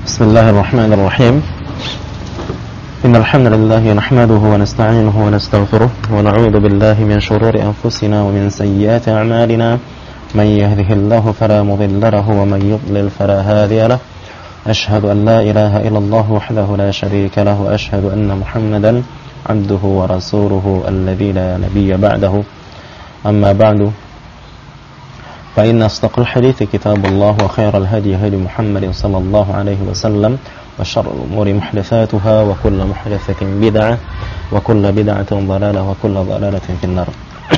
Bismillahirrahmanirrahim. Innal hamdalillah nahmaduhu wa nasta'inuhu wa nastaghfiruh wa na'udzu billahi min shururi anfusina wa min sayyiati a'malina. Man yahdihillahu fala mudilla lahu wa man yudlil fala hadiya lahu. Ashhadu an la ilaha illallah wahdahu la sharika lahu wa ashhadu anna Muhammadan 'abduhu wa rasuluhu alladzi la nabiyya ba'dahu. Amma ba'du. Fa inna asdaqal hadithi kitabullah wa khairal hadi hadi Muhammadin sallallahu alaihi wasallam wa syarrul umuri muhdatsatuha wa kullu muhdatsatin bid'ah wa kullu bid'atin dhalalah wa kullu dhalalatin finnar.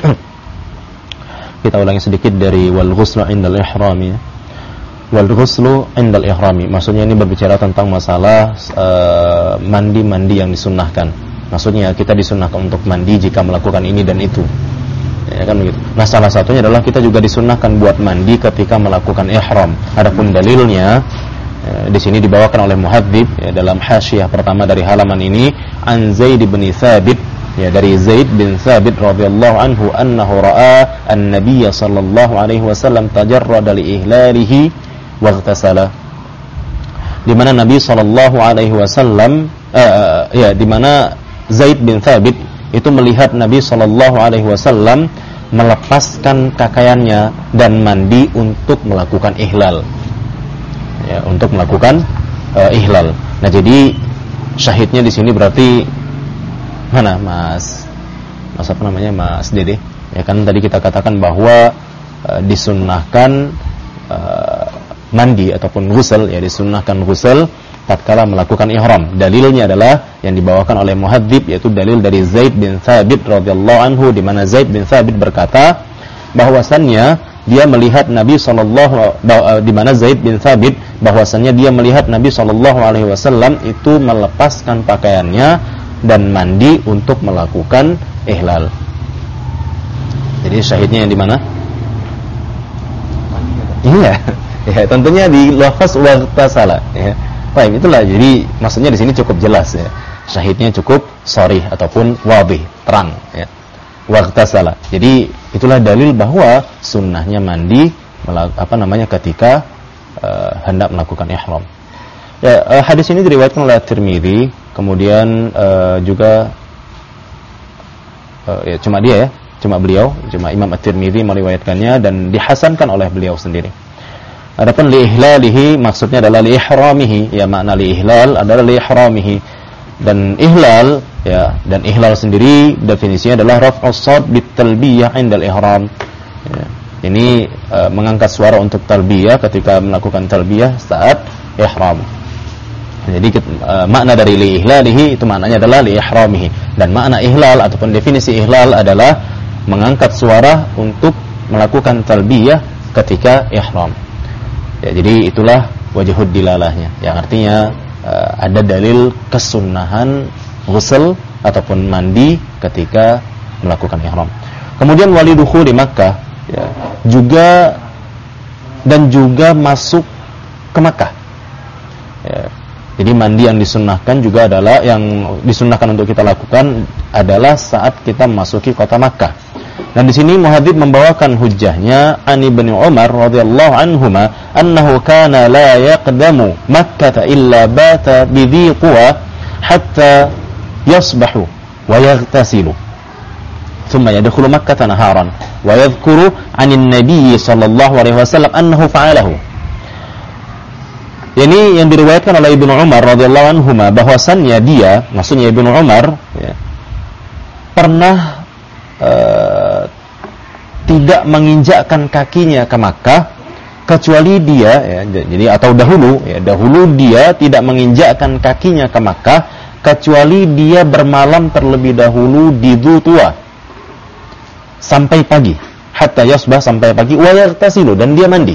Kita ulangi sedikit dari wal ghuslu 'indal ihrami. Wal ghuslu 'indal ihrami, maksudnya ini berbicara tentang masalah mandi-mandi yang disunnahkan. Maksudnya kita disunnahkan untuk mandi jika melakukan ini dan itu. Ya kan begitu. Nah, salah satunya adalah kita juga disunnahkan buat mandi ketika melakukan ihram. Adapun dalilnya di sini dibawakan oleh muhadzib dalam hasyiah pertama dari halaman ini, an Zaid bin Thabit, dari Zaid bin Thabit radhiyallahu anhu annahu ra'a an-nabiy sallallahu alaihi wasallam tajarrada li ihlalihi wa ightasala. Di mana Nabi sallallahu alaihi wasallam di mana Zaid bin Thabit itu melihat Nabi sallallahu alaihi wasallam melepaskan pakaiannya dan mandi untuk melakukan ihlal. Ya, untuk melakukan ihlal. Nah, jadi syahidnya di sini berarti mana Mas apa namanya, Mas Dede? Ya kan tadi kita katakan bahwa disunnahkan mandi ataupun ghusl, ya disunnahkan ghusl tatkala melakukan ihram. Dalilnya adalah yang dibawakan oleh muhadzib, yaitu dalil dari Zaid bin Thabit radhiyallahu anhu, di mana Zaid bin Thabit berkata bahwasannya dia melihat Nabi di mana Zaid bin Thabit bahwasannya dia melihat Nabi sallallahu alaihi wasallam itu melepaskan pakaiannya dan mandi untuk melakukan ihlal. Jadi syahidnya yang di mana? Iya. Ya, tentunya di lafaz waghtasala, ya. Baik, itulah, jadi maksudnya di sini cukup jelas, ya. Syahidnya cukup sharih ataupun wadih, terang, ya. Waghtasala. Jadi itulah dalil bahwa sunnahnya mandi ketika hendak melakukan ihram. Ya, hadis ini diriwayatkan oleh Tirmidzi, kemudian juga cuma Imam At-Tirmidzi meriwayatkannya dan dihasankan oleh beliau sendiri. Adapun li ihlalihi maksudnya adalah li ihramihi, ya makna li ihlal adalah li ihramihi. Dan ihlal, ya, dan ihlal sendiri definisinya adalah raf'us shad bit talbiyah 'indal ihram. Ya, ini mengangkat suara untuk talbiyah ketika melakukan talbiyah saat ihram. Jadi makna dari li ihlalihi itu maknanya adalah li ihramihi, dan makna ihlal ataupun definisi ihlal adalah mengangkat suara untuk melakukan talbiyah ketika ihram. Ya, jadi itulah wajhud dilalahnya, yang artinya ada dalil kesunnahan ghusl ataupun mandi ketika melakukan ihram. Kemudian walidukhul di Makkah, ya, juga masuk ke Makkah. Ya, jadi mandi yang disunnahkan juga adalah yang disunnahkan untuk kita lakukan adalah saat kita memasuki kota Makkah. Dan di sini muhadzib membawakan hujjahnya an Ibnu Umar radhiyallahu anhuma annahu kana la yaqdamu Makkah illa bata bi dhi quwa hatta yasbahu wa yaghtasilu thumma yadkhulu Makkah naharan wa yadhkuru 'anil nabiy sallallahu alaihi wasallam annahu fa'alahu. Ini yang diriwayatkan oleh Ibnu Umar radhiyallahu anhuma bahwasannya dia, maksudnya Ibnu Umar, ya, pernah tidak menginjakkan kakinya ke Makkah kecuali dia, ya, jadi atau dahulu dia tidak menginjakkan kakinya ke Makkah kecuali dia bermalam terlebih dahulu di Dzultuwa sampai pagi, hatta yasbah sampai pagi, wa yaghtasilu dan dia mandi.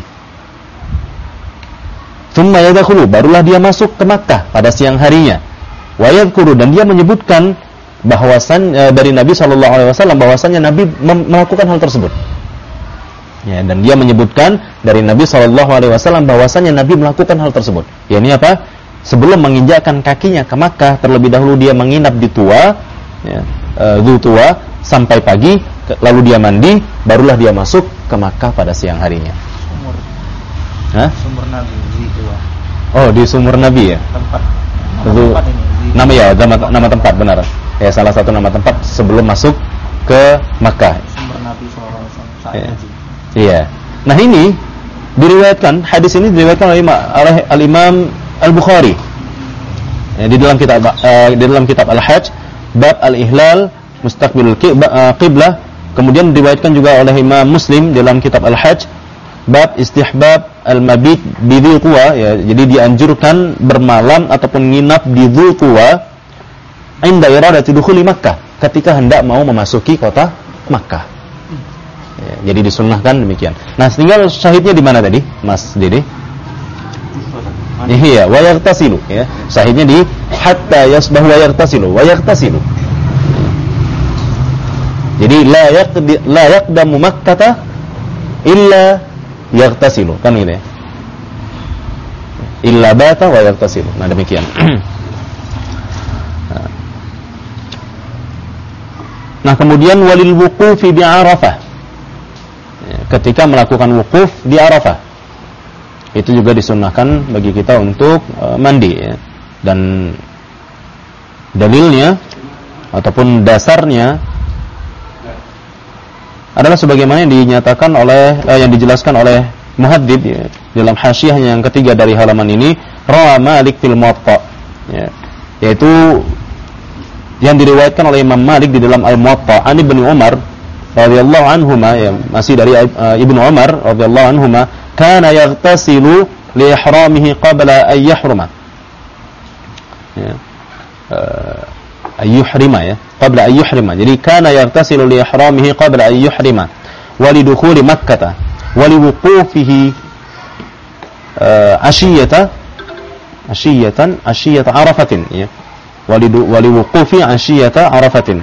Tsumma yadkhulu barulah dia masuk ke Makkah pada siang harinya. Wa yadhkuru dan dia menyebutkan dari Nabi sallallahu alaihi wasallam bahwasannya Nabi melakukan hal tersebut. Ya, dan dia menyebutkan dari Nabi sallallahu alaihi wasallam bahwasannya Nabi melakukan hal tersebut. Ya, ini apa? Sebelum menginjakkan kakinya ke Makkah, terlebih dahulu dia menginap di Tuwa, ya, Dzultuwa sampai pagi, lalu dia mandi, barulah dia masuk ke Makkah pada siang harinya. Sumur Nabi di Tuwa. Oh, di sumur Nabi ya. Tempat. Itu nama tempat benar. Ya, salah satu nama tempat sebelum masuk ke Makkah. Sumur Nabi SAW. Iya. Nah, ini diriwayatkan, hadis ini diriwayatkan oleh Al-Imam Al-Bukhari. Ya, di dalam kitab Al-Hajj, bab Al-Ihlal mustaqbilul qiblah. Kemudian diriwayatkan juga oleh Imam Muslim dalam kitab Al-Hajj, bab istihbab al-mabit bi Dzul Quwa, ya, jadi dianjurkan bermalam ataupun nginap di Dzul Quwa inda iradati dukhuli Makkah, ketika hendak mau memasuki kota Makkah. Ya, jadi disunnahkan demikian. Nah, tinggal syahidnya di mana tadi, Mas Dede? Iya, wa yaghtasilu, ya. Syahidnya di hatta yasbahu wa yaghtasilu. Jadi la yaqdamu Makkah illa yaghtasilu, kan gitu ya. Illa bata wa yaghtasilu. Nah, demikian. Nah, kemudian walil wuqufi bi Arafah. Ketika melakukan wukuf di Arafah, itu juga disunnahkan bagi kita untuk mandi, ya. Dan dalilnya ataupun dasarnya adalah sebagaimana yang dinyatakan oleh yang dijelaskan oleh Muhaddid, ya, dalam hasyiahnya yang ketiga dari halaman ini, rawa Malik fil Muwatta, ya, yaitu yang diriwayatkan oleh Imam Malik di dalam Al-Muwatta an Ibnu Umar radhiyallahu anhuma, ya, masih dari Ibnu Umar radhiyallahu anhuma, kana yaghtasilu li ihramihi qabla an yahruma, ya, ayyuhrima, ya, qabla ayyuhrima. Jadi kana yaghtasilu li ihramihi qabla ayyuhrima wa li dukhuli Makkah wa li wuqufihi ashiyata Arafatin, ya, wa li wuqufi ashiyata Arafatin.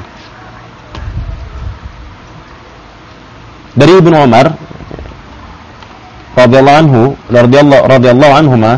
Dari Ibnu Umar radhiyallahu anhuma,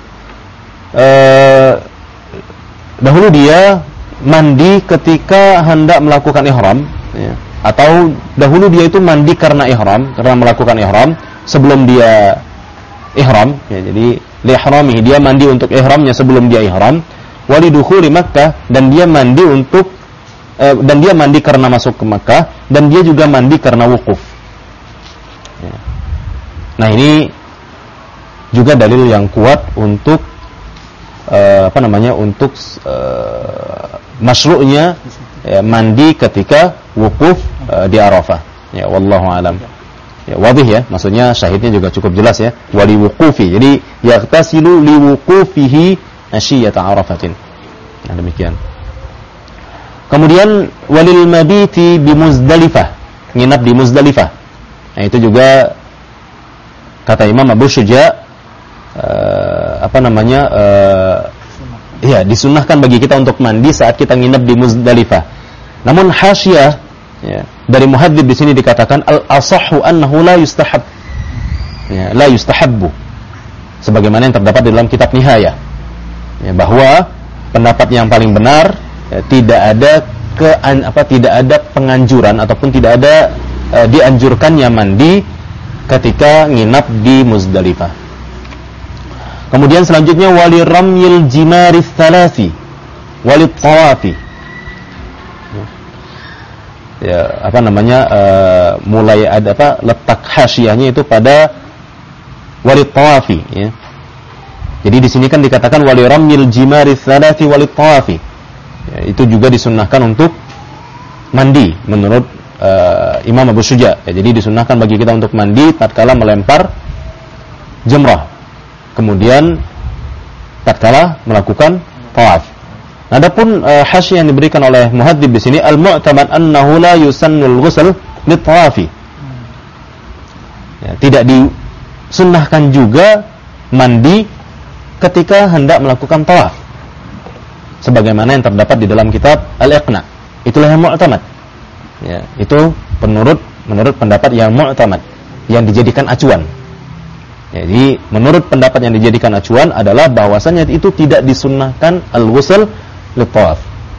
dahulu dia mandi ketika hendak melakukan ihram, ya, atau dahulu dia itu mandi karena melakukan ihram sebelum dia ihram, ya, jadi li ihramihi, dia mandi untuk ihramnya sebelum dia ihram, walidukhuli Makkah, dan dia mandi karena masuk ke Makkah, dan dia juga mandi karena wukuf. Ya. Nah, ini juga dalil yang kuat untuk masyru'nya, ya, mandi ketika wukuf di Arafah. Ya, wallahu alam. Ya, wadih, ya, maksudnya syahidnya juga cukup jelas, ya. Wali wuqufi. Jadi yaghtasilu li wuqufihi ashiyata Arafatin. Nah, demikian. Kemudian walil mabiti bi Muzdalifah, nginap di Muzdalifah. Nah, itu juga kata Imam Abu Syuja ya, disunnahkan bagi kita untuk mandi saat kita nginap di Muzdalifah. Namun hasyiah, ya, dari Muhaddid di sini dikatakan al-asahhu annahu la yustahab, ya, la yustahabbu, sebagaimana yang terdapat di dalam kitab Nihayah, ya, bahwa pendapat yang paling benar, ya, tidak ada penganjuran ataupun tidak ada dianjurkannya mandi ketika nginap di Muzdalifah. Kemudian selanjutnya wali ramyil jimaris thalasi wali tawafi, ya, mulai ada letak hasyiahnya itu pada wali tawafi, ya. Jadi di sini kan dikatakan wali ramyil jimaris thalasi wali tawafi, ya, itu juga disunnahkan untuk mandi menurut Imam Abu Syuja, ya. Jadi disunnahkan bagi kita untuk mandi tatkala melempar jamrah, kemudian tatkala melakukan tawaf. Adapun hasyiah yang diberikan oleh Muhaddib di sini, al-mu'tamad annahu la yusannul ghusl lit-tawafi. Ya, tidak disunnahkan juga mandi ketika hendak melakukan tawaf, sebagaimana yang terdapat di dalam kitab Al-Iqna. Itulah yang mu'tamad. Ya, itu menurut pendapat yang mu'tamad, yang dijadikan acuan. Jadi menurut pendapat yang dijadikan acuan adalah bahwasanya itu tidak disunnahkan al-ghusl lit-tawaf.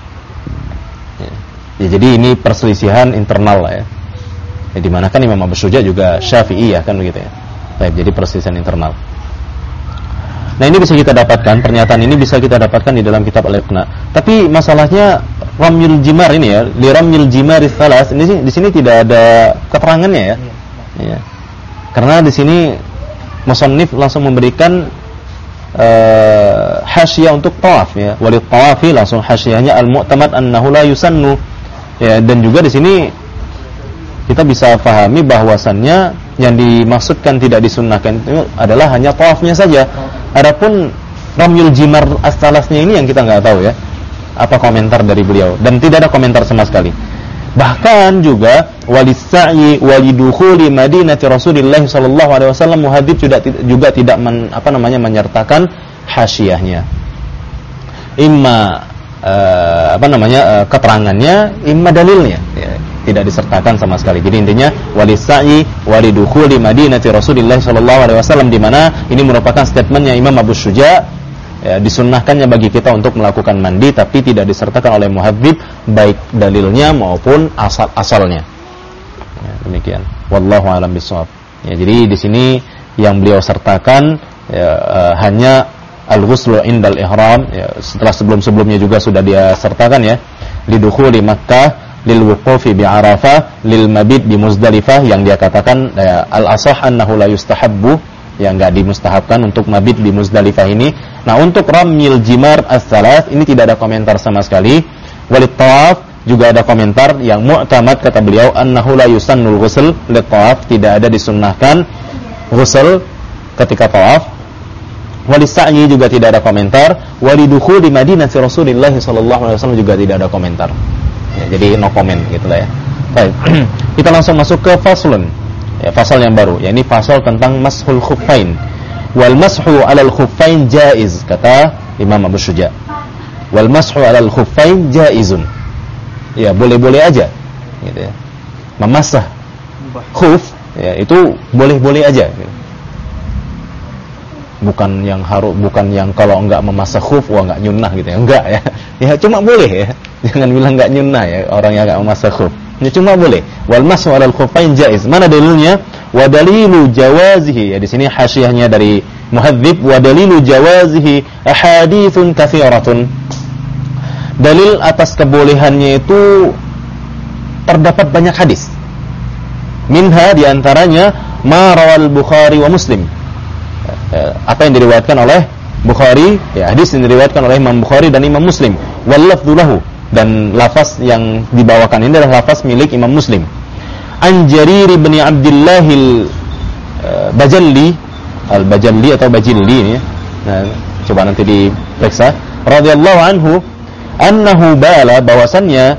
Ya, jadi ini perselisihan internal lah, ya. Ya, di mana kan Imam Abu Syuja juga Syafi'i, ya, kan begitu, ya. Baik, jadi perselisihan internal. Nah, ini bisa kita dapatkan, pernyataan ini bisa kita dapatkan di dalam kitab Al-Iqna. Tapi masalahnya ramyul jimar ini ya, li ramyul jimaris salas, ini di sini tidak ada keterangannya ya. Iya. Karena di sini musannif langsung memberikan hasyiyah untuk tawaf ya. Walit tawafi langsung hasyiyahnya al-mu'tamad annahu la yusannu. Ya, dan juga di sini kita bisa pahami bahwasannya yang dimaksudkan tidak disunnahkan itu adalah hanya tawafnya saja. Adapun ramyul jimar as-salasnya ini yang kita nggak tahu ya. Apa komentar dari beliau, dan tidak ada komentar sama sekali. Bahkan juga walis-sa'i walidukhuli madinati Rasulillah sallallahu alaihi wasallam muhadzib juga tidak menyertakan hasyiyahnya. Imma keterangannya, imma dalilnya ya, tidak disertakan sama sekali. Jadi intinya walis-sa'i walidukhuli madinati Rasulillah sallallahu alaihi wasallam, di mana ini merupakan statementnya Imam Abu Syuja ya, disunnahkannya bagi kita untuk melakukan mandi, tapi tidak disertakan oleh muhadzib baik dalilnya maupun asalnya. Ya, demikian. Wallahu a'lam bishawab. Ya, jadi di sini yang beliau sertakan ya, hanya al-ghuslu indal ihram ya, setelah sebelumnya juga sudah dia sertakan ya, lidukhuli Makkah, lil wuqufi bi Arafah, lil mabit bi Muzdalifah, yang dia katakan ya, al-asah annahu la yustahabbu, yang enggak dimustahabkan untuk mabit di Muzdalifah ini. Nah, untuk ramyil jimar as-salas ini tidak ada komentar sama sekali. Walit tawaf juga ada komentar yang mu'tamad, kata beliau, annahu la yusannul ghusl lit tawaf, tidak ada disunnahkan ghusl ketika tawaf. Walis sa'i juga tidak ada komentar. Walidukhuli madinati Rasulillah sallallahu alaihi wasallam juga tidak ada komentar. Ya, jadi no comment gitu lah ya. Baik. Kita langsung masuk ke faslun. Ya, fasal yang baru, yakni fasal tentang mashul khuffain. Wal mashu 'alal khuffain jaiz, kata Imam Abu Syuja. Wal mashu 'alal khuffain jaizun. Ya, boleh-boleh aja gitu ya. Memasah khuf ya, itu boleh-boleh aja gitu. Bukan yang kalau enggak memasah khuf wah enggak nyunnah gitu ya. Enggak ya. Ya cuma boleh ya. Jangan bilang enggak nyunnah ya orang yang enggak memasah khuf. Ini cuma boleh. Wal mashu 'alal khuffain jaiz. Mana dalilnya? Wa dalilu jawazihi. Ya, di sini hasyiyahnya dari muhadzib, wa dalilu jawazihi ahaditsun katsiratun. Dalil atas kebolehannya itu terdapat banyak hadis. Minha, di antaranya ma rawal Bukhari wa Muslim. Apa yang diriwayatkan oleh Bukhari, ya, hadis yang diriwayatkan oleh Imam Bukhari dan Imam Muslim. Wal lafdzu lahu, dan lafaz yang dibawakan ini adalah lafaz milik Imam Muslim. An Jarir bin Abdullah al-Bajalli, al-Bajalli atau Bajilli ini. Nah, coba nanti diperiksa. Radhiyallahu anhu annahu bala, bahwasannya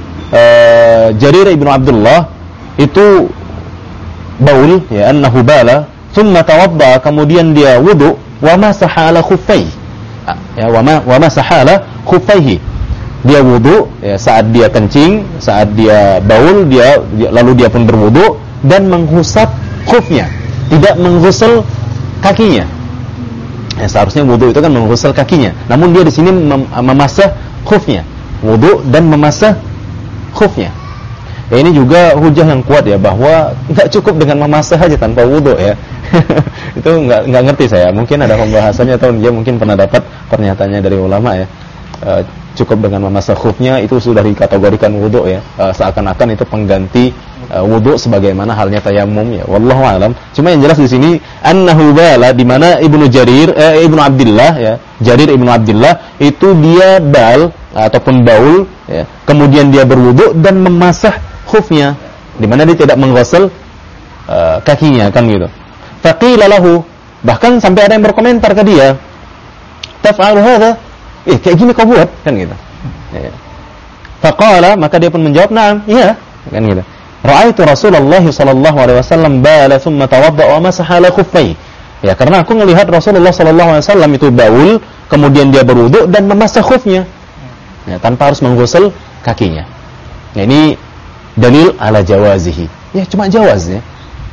Jarir bin Abdullah itu baul ya, annahu bala thumma tawadda, kemudian dia wudu, wa masaha ala khuffaihi ya, wa masaha ala khuffaihi, dia wudu ya, saat dia kencing, saat dia baul, lalu dia pun berwudu dan menghusap khufnya, tidak menghusal kakinya ya, seharusnya wudu itu kan menghusal kakinya, namun dia di sini memasah khufnya, wudu dan memasah khufnya. Ya, ini juga hujah yang kuat ya, bahwa enggak cukup dengan memasah aja tanpa wudu ya. Itu enggak ngerti saya. Mungkin ada pembahasannya atau dia mungkin pernah dapat pernyataannya dari ulama ya. Cukup dengan memasah khufnya itu sudah dikategorikan wudu ya. Seakan-akan itu pengganti wudu sebagaimana halnya tayamum ya. Wallahu alam. Cuma yang jelas di sini annahu bala, di mana Ibnu Abdullah ya, Jarir Ibnu Abdullah itu dia bal ataupun baul ya, kemudian dia berwudu dan memasah khufnya, di mana dia tidak menggosel kakinya kan gitu. Faqila lahu, bahkan sampai ada yang berkomentar ke dia, taf'alu hadza, kayak gini kau buat kan gitu ya. Faqala, maka dia pun menjawab, na'am, iya kan gitu. Ra'aitu Rasulullah sallallahu alaihi wasallam bala thumma tawadda wa masaha ala khuffai. Ya, karena aku melihat Rasulullah sallallahu alaihi wasallam itu baul, kemudian dia berwudu dan memasah khufnya. Ya, tanpa harus menggosel kakinya. Nah, ini dalil ala jawazihi. Ya, cuma jawaz ya.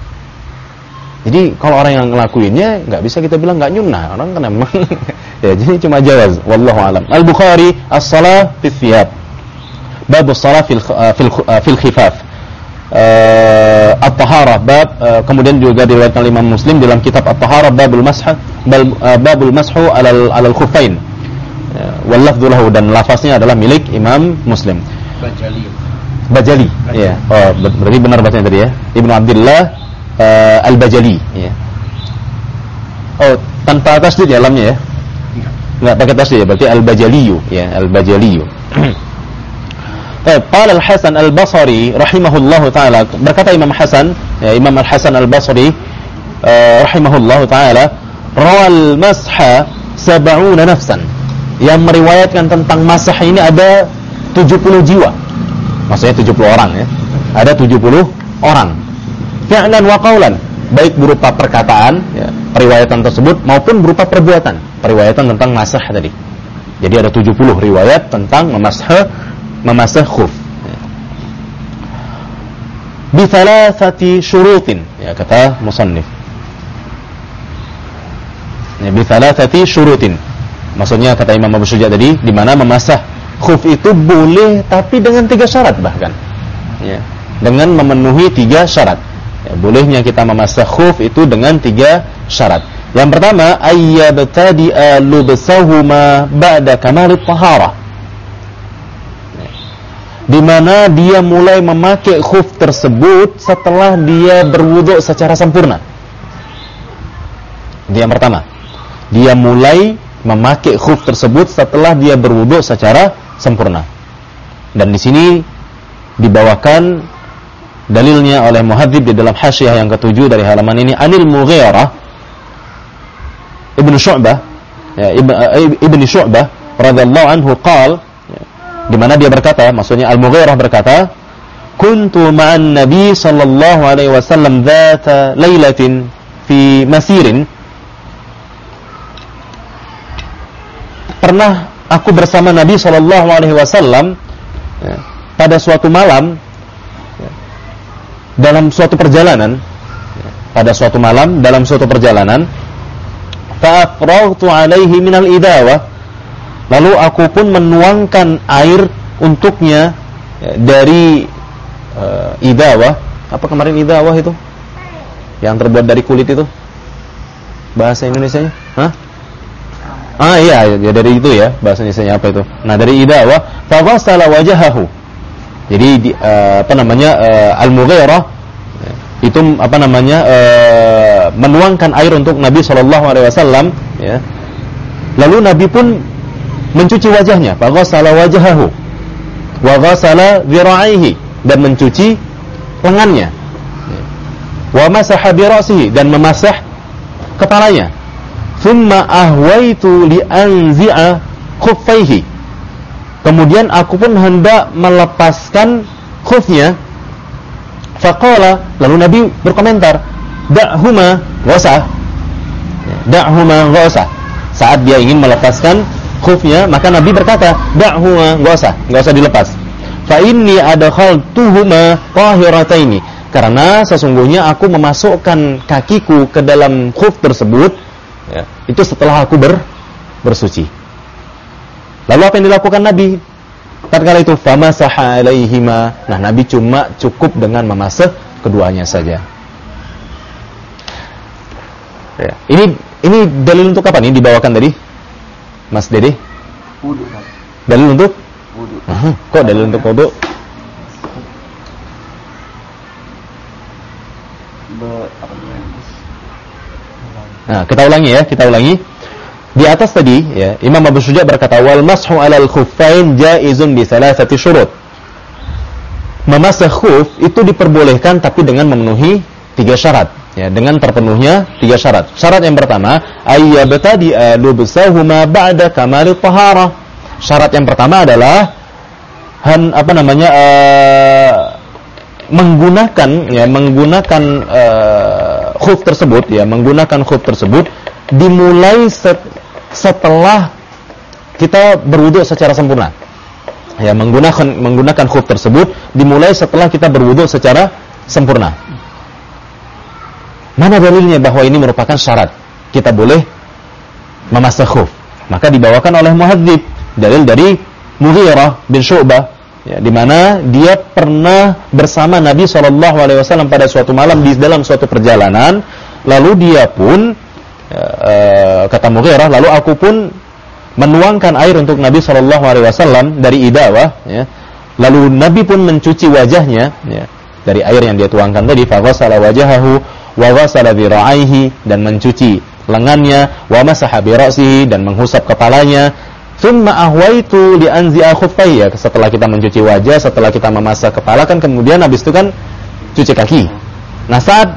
Jadi kalau orang yang ngelakuinnya enggak bisa kita bilang enggak nyunnah. Orang kan memang ya, jadi cuma jawaz. Wallahu alam. Al-Bukhari as-shalah fi thiyab. Bab as-shalah fil khifaf. At-taharah bab, kemudian juga diriwayatkan Imam Muslim dalam kitab At-taharah babul masah babul mashu alal khuffain. Wal lafdhu lahu, dan lafaznya adalah milik Imam Muslim. Bajali. Ya. Oh, berarti benar bacanya tadi ya. Ibnu Abdullah Al-Bajali, ya. Oh, tanpa tasdid ya lamnya ya. Enggak pakai tasdid ya, berarti Al-Bajaliyu, ya, Al-Bajaliyu. Baik, qala Al-Hasan Al-Basri rahimahullahu taala, berkata Imam Hasan, ya, Imam Al-Hasan Al-Basri rahimahullahu taala, rawal masha 70 nafsan. Yang meriwayatkan tentang masah ini ada 70 jiwa. Maksudnya 70 orang ya. Ada 70 orang. Fi'lan wa qawlan, baik berupa perkataan ya, periwayatan tersebut, maupun berupa perbuatan, periwayatan tentang masah tadi. Jadi ada 70 riwayat tentang memasah khuf. Bi thalathati syurutin, ya, kata musannif. Ya, bi thalathati syurutin. Maksudnya kata Imam Abu Syuja tadi, di mana memasah khuf itu boleh tapi dengan 3 syarat bahkan. Ya, dengan memenuhi 3 syarat. Ya, bolehnya kita memasah khuf itu dengan 3 syarat. Yang pertama, ayyabtadi'a lubsahuma ba'da kamalit taharah. Di mana dia mulai memakai khuf tersebut setelah dia berwudu secara sempurna. Itu yang pertama. Dia mulai memakai khuf tersebut setelah dia berwudu secara sempurna. Dan di sini dibawakan dalilnya oleh Muhadzib di dalam Hasyiah yang ke-7 dari halaman ini, Anil Mughirah Ibnu Syu'bah, ya, Ibnu Syu'bah radhiyallahu anhu qala, di mana dia berkata, maksudnya Al-Mughirah berkata, kuntu ma'an Nabi sallallahu alaihi wasallam dzata lailatin fi masirin. Pernah aku bersama Nabi sallallahu alaihi wasallam ya, pada suatu malam ya, dalam suatu perjalanan ya, pada suatu malam dalam suatu perjalanan, fa'afraghtu alaihi minal idawah, lalu aku pun menuangkan air untuknya ya, dari idawah. Apa kemarin idawah itu? Yang terbuat dari kulit itu? Bahasa Indonesianya? Hah? Ah iya, ya dari itu ya, bahasa Indonesianya apa itu? Nah, dari idawah, fa ghassala wajhahu. Jadi Al-Mughirah itu menuangkan air untuk Nabi sallallahu alaihi wasallam ya. Lalu Nabi pun mencuci wajahnya, fa ghassala wajhahu wa ghassala dhira'ihi, dan mencuci lengannya. Wa masaha bi ra'sihi, dan memasah kepalanya. Thumma ahwaitu li anzi'a khuffaihi. Kemudian aku pun hendak melepaskan khufnya. Faqala, lalu Nabi berkomentar, da'huma ghasah. Da'huma ghasah. Saat dia ingin melepaskan khufnya, maka Nabi berkata, da'huma ghasah, enggak usah dilepas. Fa inni adkhaltuhuma tahirataini. Karena sesungguhnya aku memasukkan kakiku ke dalam khuf tersebut ya, itu setelah aku bersuci. Lalu apa yang dilakukan Nabi? Tatkala itu famasaha alaihima. Nah, Nabi cuma cukup dengan memasah keduanya saja. Ya. Ini dalil untuk apa nih dibawakan tadi? Mas Dede? Wudu. Dalil untuk Wudu. Kok dalil untuk wudu? Nah, kita ulangi. Di atas tadi ya, Imam Abu Syuja berkata, wal mashu 'alal khuffain jaizun bi thalathati syurut. Memasah khuf itu diperbolehkan tapi dengan memenuhi 3 syarat ya, dengan terpenuhnya 3 syarat. Syarat yang pertama, ayyabtadi'a lubsahuma ba'da kamalit taharah. Syarat yang pertama adalah menggunakan khuf tersebut dimulai setelah kita berwudu secara sempurna. Ya, menggunakan khuf tersebut dimulai setelah kita berwudu secara sempurna. Mana dalilnya bahwa ini merupakan syarat kita boleh memasah khuf? Maka dibawakan oleh Muhadzib dalil dari Mughirah bin Syu'bah ya, di mana dia pernah bersama Nabi SAW pada suatu malam di dalam suatu perjalanan, lalu dia pun Kata Mughirah, lalu aku pun menuangkan air untuk Nabi SAW dari idawah, ya. Lalu Nabi pun mencuci wajahnya, ya, dari air yang dia tuangkan tadi. Faghasala wajahahu wa ghasala dhira'aihi, dan mencuci lengannya, wa masaha bi ra'sihi, dan menghusap kepalanya. Thumma ahwaitu li anzi'a khuffayya, setelah kita mencuci wajah, setelah kita memasah kepala, kan kemudian habis itu kan cuci kaki. Nah, saat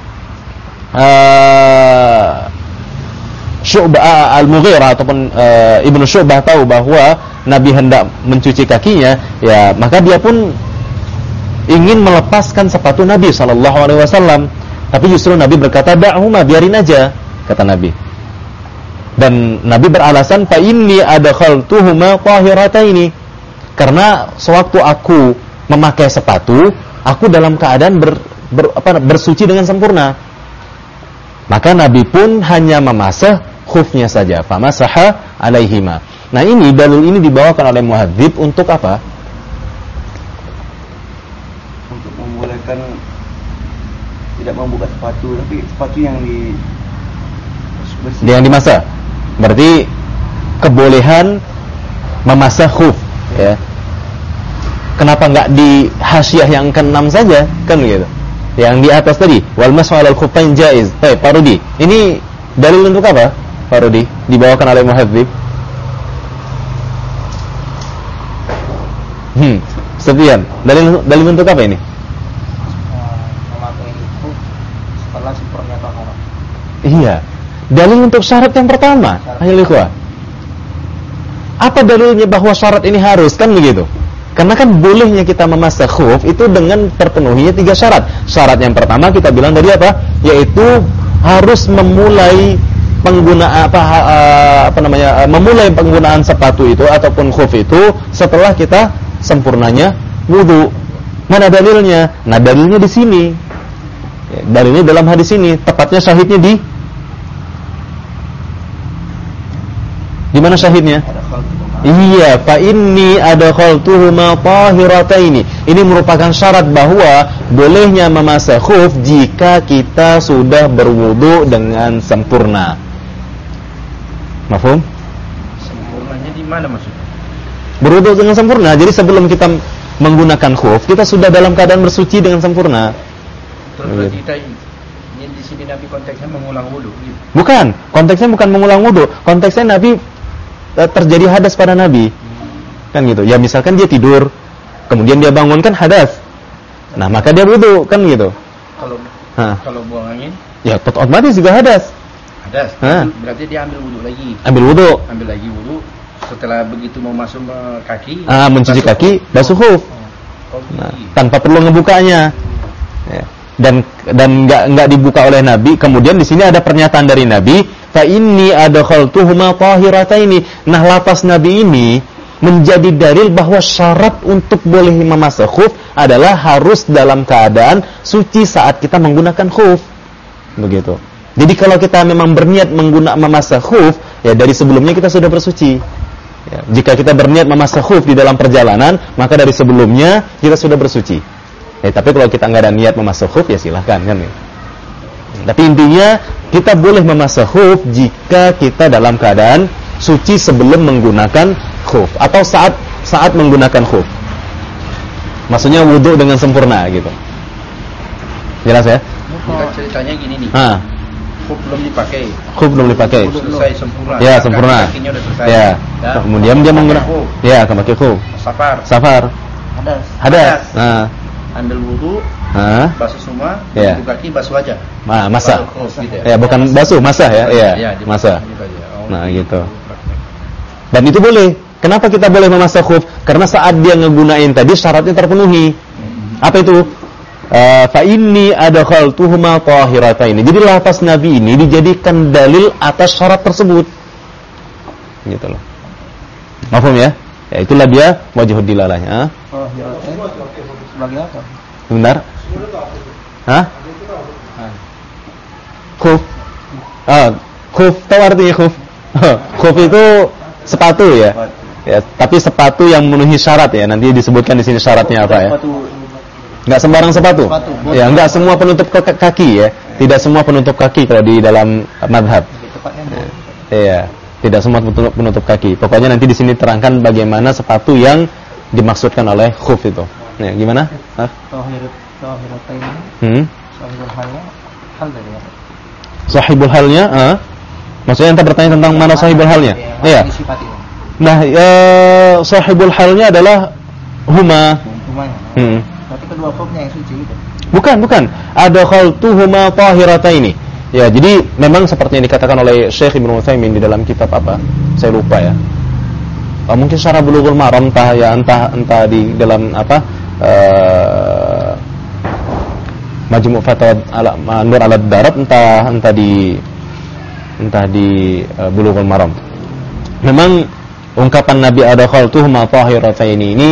Syu'bah Al-Mughirah ataupun Ibnu Syu'bah tahu bahwa Nabi hendak mencuci kakinya, ya maka dia pun ingin melepaskan sepatu Nabi SAW. Tapi justru Nabi berkata, da'huma, biarin aja, kata Nabi. Dan Nabi beralasan, fa inni adkhaltuhuma tahirataini, karena sewaktu aku memakai sepatu, aku dalam keadaan bersuci dengan sempurna. Maka Nabi pun hanya memasah khufnya saja, famasaha alaihima. Nah, ini dalil ini dibawakan oleh muhadzib untuk apa? Untuk membolehkan tidak membuka sepatu, tapi sepatu yang yang dimasah. Berarti kebolehan memasah khuf, ya. Kenapa enggak di hasyiah yang ke-6 saja, kan gitu? Yang di atas tadi, wal mashu 'alal khuffain jaiz. Baik, Pak Rudi. Ini dalil untuk apa, Pak Rudi? Dibawakan oleh muhadzib. Sepian. Dalil untuk apa ini? memakai khuf setelah sempurna taharah. Iya. Dalil untuk syarat yang pertama. Ayo ikhwah. Apa dalilnya bahwa syarat ini harus, kan begitu? Karena kan bolehnya kita memasah khuf itu dengan terpenuhinya 3 syarat. Syarat yang pertama kita bilang tadi apa? Yaitu harus memulai memulai penggunaan sepatu itu ataupun khuf itu setelah kita sempurnanya wudu. Mana dalilnya? Nah, dalilnya di sini. Dalilnya dalam hadis ini, tepatnya syahidnya di mana syahidnya? Iya, fa inni adkhaltuhuma tahirataini. Ini merupakan syarat bahwa bolehnya memasah khuf jika kita sudah berwudu dengan sempurna. Mafhum? Sempurnanya di mana maksudnya? Berwudu dengan sempurna. Jadi sebelum kita menggunakan khuf, kita sudah dalam keadaan bersuci dengan sempurna. Terus kita ini di sini Nabi konteksnya mengulang wudu gitu. Bukan, konteksnya bukan mengulang wudu. Konteksnya Nabi terjadi hadas pada Nabi. Kan gitu. Ya misalkan dia tidur, kemudian dia bangun, kan hadas. Nah, maka dia wudu, kan gitu. Kalau buang angin? Ya, otomatis juga hadas. Hadas. Berarti dia ambil wudu lagi. Ambil lagi wudu. Setelah begitu mau masuk kaki, mencuci kaki, basuh khuf. Nah, tanpa perlu ngebukanya. Ya. Dan enggak dibuka oleh Nabi. Kemudian di sini ada pernyataan dari Nabi, fa inni adkhaltuhuma tahirataini. Nah, lafaz Nabi ini menjadi dalil bahwa syarat untuk boleh memasah khuf adalah harus dalam keadaan suci saat kita menggunakan khuf. Begitu. Jadi kalau kita memang berniat memasah khuf, ya dari sebelumnya kita sudah bersuci. Ya, jika kita berniat memasah khuf di dalam perjalanan, maka dari sebelumnya kita sudah bersuci. Tapi kalau kita nggak ada niat memasah khuf, ya silahkan, kan ya. Tapi intinya kita boleh memasah khuf jika kita dalam keadaan suci sebelum menggunakan khuf atau saat menggunakan khuf. Maksudnya wudu dengan sempurna gitu. Jelas ya? Jika ceritanya gini nih. Khuf belum dipakai. Selesai sempurna. Ya, sempurna. Kakinya udah selesai. Ya. Kemudian dia menggunakan khuf. Ya, pakai khuf. Safar. Hadas. Nah, ambil wudu, basuh semua, ya. buka kaki, basuh aja. Masah. Gitu ya, bukan basuh, masah ya. Iya, masah. Nah, gitu. Dan itu boleh. Kenapa kita boleh memasah khuf? Karena saat dia ngegunain tadi syaratnya terpenuhi. Apa itu? Fa inni adkhaltuhuma tahirataini. Jadi lafaz Nabi ini dijadikan dalil atas syarat tersebut. Gitu loh. Mafhum ya? Ya, itulah dia wajhud dilalahnya. Sebagai apa? Benar? Khuf. Khuf, tahu artinya khuf? Khuf itu sepatu ya. Ya, tapi sepatu yang memenuhi syarat ya. Nanti disebutkan di sini syaratnya apa ya. Enggak sembarang sepatu. Ya, enggak semua penutup kaki ya. Tidak semua penutup kaki kalau di dalam madhab. Iya, tidak semua penutup kaki. Pokoknya nanti di sini terangkan bagaimana sepatu yang dimaksudkan oleh khuf itu. Ya, gimana? Sahibul halnya, maksudnya ente bertanya tentang mana sahibul halnya? Iya. Nah, sahibul halnya adalah huma. Berarti kedua khufnya yang suci itu. Bukan. Adkhaltuhuma tahirataini. Ya, jadi memang seperti yang dikatakan oleh Syekh Ibnu Utsaimin di dalam kitab apa? Saya lupa ya. Mungkin Syarah Bulughul Maram entah di dalam apa? Majmu' Fatwa Nur al-Darab entah di Bulughul Maram. Memang ungkapan Nabi adkhaltuhuma tahirataini ini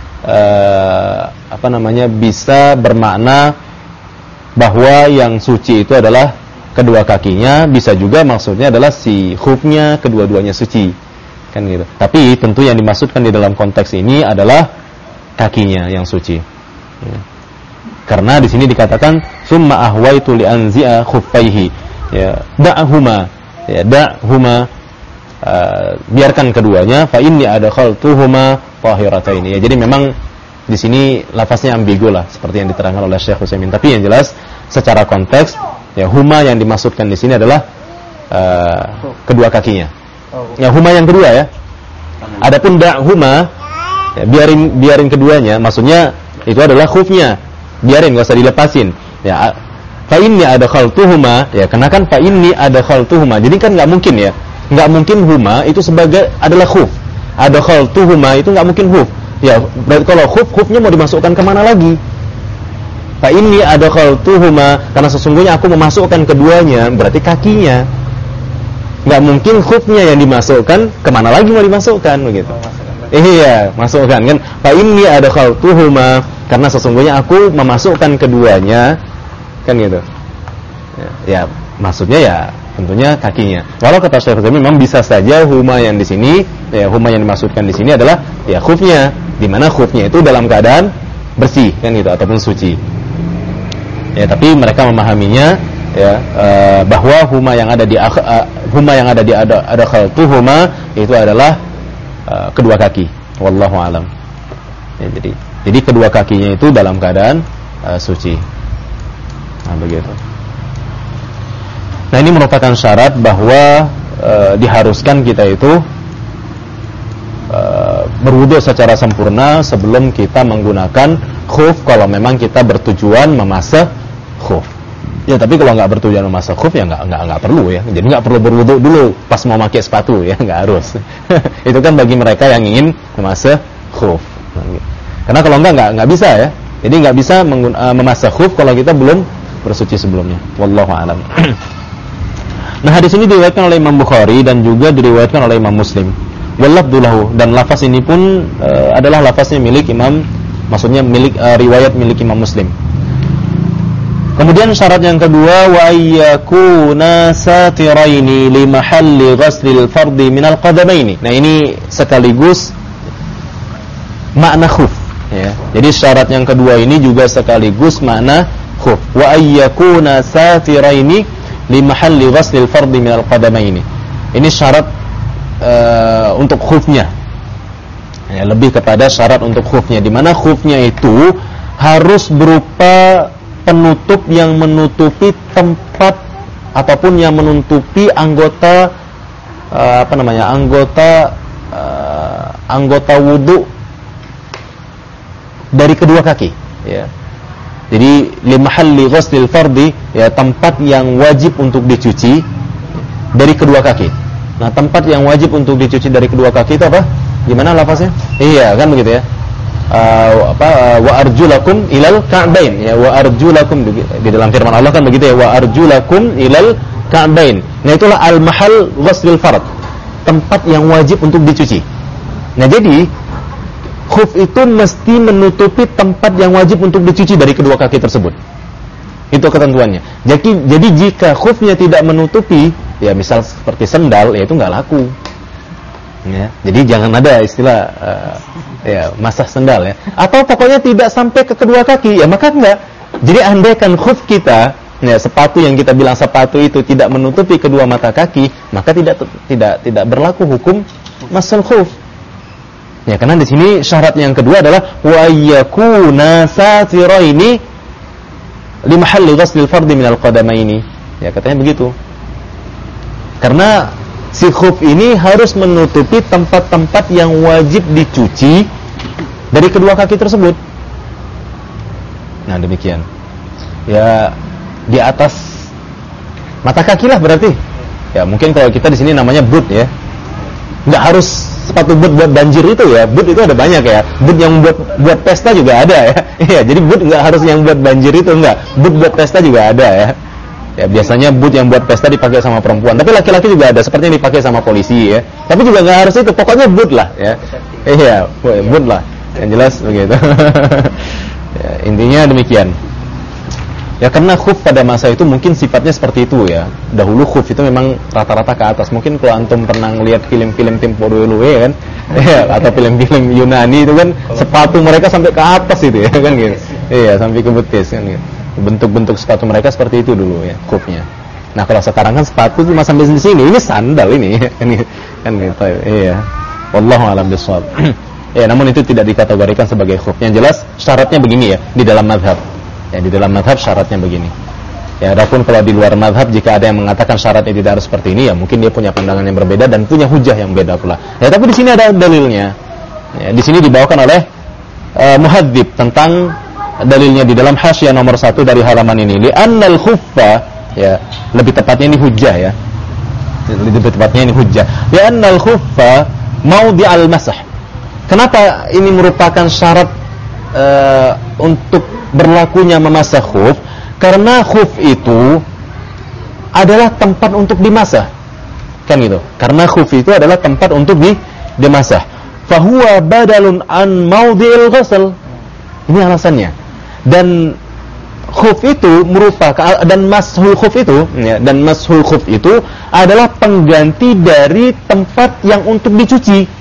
bisa bermakna bahwa yang suci itu adalah kedua kakinya, bisa juga maksudnya adalah si khufnya kedua-duanya suci, kan gitu. Tapi tentu yang dimaksudkan di dalam konteks ini adalah kakinya yang suci. Ya. Karena di sini dikatakan summa ahwaitu li anzi'a khuffaihi. Ya, da'huma. Ya, da'huma. Biarkan keduanya fa inni adkhaltuhuma tahirataini. Ya, jadi memang di sini lafaznya ambigu lah seperti yang diterangkan oleh Syekh Utsaimin. Tapi yang jelas secara konteks ya huma yang dimaksudkan di sini adalah kedua kakinya. Ya huma yang kedua ya. Adapun da'huma ya, biarin keduanya, maksudnya itu adalah khufnya. Biarin, enggak usah dilepasin. Ya fa inni adkhaltuhuma, ya kenakan fa inni adkhaltuhuma. Jadi kan enggak mungkin ya. Enggak mungkin huma itu sebagai adalah khuf. Adkhaltuhuma itu enggak mungkin khuf. Ya, berarti kalau khufnya mau dimasukkan kemana lagi? Fa inni adkhaltuhuma, karena sesungguhnya aku memasukkan keduanya, berarti kakinya. Enggak mungkin khufnya yang dimasukkan, kemana lagi mau dimasukkan begitu. Iya, masukkan kan. Fa inni adkhaltuhuma, karena sesungguhnya aku memasukkan keduanya, kan gitu. Ya, maksudnya ya tentunya kakinya. Walau kata Syekh Utsaimin memang bisa saja huma yang di sini, ya huma yang dimaksudkan di sini adalah ya khufnya, di mana khufnya itu dalam keadaan bersih kan gitu ataupun suci. Ya, tapi mereka memahaminya ya bahwa huma yang ada di adkhaltuhuma itu adalah kedua kaki. Wallahu alam. Ya, jadi kedua kakinya itu dalam keadaan suci. Nah, begitu. Nah, ini merupakan syarat bahwa diharuskan kita itu berwudu secara sempurna sebelum kita menggunakan khuf kalau memang kita bertujuan memasah khuf. Ya, tapi kalau nggak bertujuan memasah khuf ya nggak perlu ya. Jadi nggak perlu berwudu dulu pas mau pakai sepatu ya, nggak harus. Itu kan bagi mereka yang ingin memasah khuf. Karena kalau nggak bisa ya. Jadi nggak bisa memasah khuf kalau kita belum bersuci sebelumnya. Wallahu a'lam. Nah, hadis ini diriwayatkan oleh Imam Bukhari dan juga diriwayatkan oleh Imam Muslim. Wallafdulahu, dan lafaz ini pun adalah lafaznya milik riwayat milik Imam Muslim. Kemudian syarat yang kedua, wa ayyakuna satiraini li mahalli ghaslil fardhi minal qadamaini. Nah, ini sekaligus makna khuf ya. Jadi syarat yang kedua ini juga sekaligus makna khuf. Wa ayyakuna satiraini li mahalli ghaslil fardhi minal qadamaini. Ini syarat untuk khufnya. Ya, lebih kepada syarat untuk khufnya, di mana khufnya itu harus berupa penutup yang menutupi tempat ataupun yang menutupi anggota anggota wudu dari kedua kaki ya. Jadi limahalli ghuslil fardhi ya, tempat yang wajib untuk dicuci dari kedua kaki. Nah, tempat yang wajib untuk dicuci dari kedua kaki itu apa? Gimana lafaznya? Iya, kan begitu ya. Wa arjulakum ilal ka'bain ya, wa arjulakum di dalam firman Allah kan begitu ya, wa arjulakum ilal ka'bain. Nah, itulah al-mahal ghuslil fard, tempat yang wajib untuk dicuci. Nah, jadi khuf itu mesti menutupi tempat yang wajib untuk dicuci dari kedua kaki tersebut. Itu ketentuannya. Jadi jika khufnya tidak menutupi, ya misal seperti sendal, ya itu nggak laku. Ya, jadi jangan ada istilah ya masah sendal ya. Atau pokoknya tidak sampai ke kedua kaki, ya maka enggak. Jadi andaikan khuf kita ya, sepatu yang kita bilang sepatu itu tidak menutupi kedua mata kaki, maka tidak berlaku hukum masal khuf. Ya, karena di sini syarat yang kedua adalah wa yakuna satiraini li mahalli ghaslil fardhi minal qadamaini. Ya, katanya begitu. Karena si khuf ini harus menutupi tempat-tempat yang wajib dicuci dari kedua kaki tersebut. Nah, demikian. Ya, di atas mata kaki lah berarti. Ya, mungkin kalau kita di sini namanya boot ya. Nggak harus sepatu boot buat banjir itu ya. Boot itu ada banyak ya. Boot yang buat pesta juga ada ya. Iya, jadi boot nggak harus yang buat banjir itu, enggak. Boot buat pesta juga ada ya. Ya, biasanya boot yang buat pesta dipakai sama perempuan, tapi laki-laki juga ada seperti yang dipakai sama polisi ya. Tapi juga nggak harus itu, pokoknya boot lah ya. Iya, boot lah. Yang jelas begitu. Ya, intinya demikian. Ya, karena khuf pada masa itu mungkin sifatnya seperti itu ya. Dahulu khuf itu memang rata-rata ke atas. Mungkin kalau antum pernah lihat film-film Tempo dulu ya kan, ya, atau film-film Yunani itu kan sepatu mereka sampai ke atas itu ya kan gitu. Iya, sampai ke betis kan gitu. Bentuk-bentuk sepatu mereka seperti itu dulu ya, khufnya. Nah, kalau sekarang kan sepatu cuma sampai di sini. Ini sandal ini kan gitu. Iya. Wallahu a'lam bishawab. Ya, namun itu tidak dikategorikan sebagai khuf. Yang jelas syaratnya begini ya di dalam mazhab. Ya, di dalam mazhab syaratnya begini. Ya, adapun kalau di luar mazhab jika ada yang mengatakan syaratnya tidak harus seperti ini, ya mungkin dia punya pandangan yang berbeda dan punya hujah yang beda pula. Ya, tapi di sini ada dalilnya. Ya, di sini dibawakan oleh muhadzib tentang dalilnya di dalam hasyiah nomor 1 dari halaman ini. Li'annal khuffa, ya, lebih tepatnya ini hujjah ya. Lebih tepatnya ini hujjah. Li'annal khuffa mawdi'al masah. Kenapa ini merupakan syarat untuk berlakunya memasah khuf? Karena khuf itu adalah tempat untuk dimasah. Kan gitu. Karena khuf itu adalah tempat untuk dimasah. Fahuwa badalun an mawdi'il ghusl. Ini alasannya. Dan khuf itu merupakan, dan mashul khuf itu ya, dan mashul khuf itu adalah pengganti dari tempat yang untuk dicuci.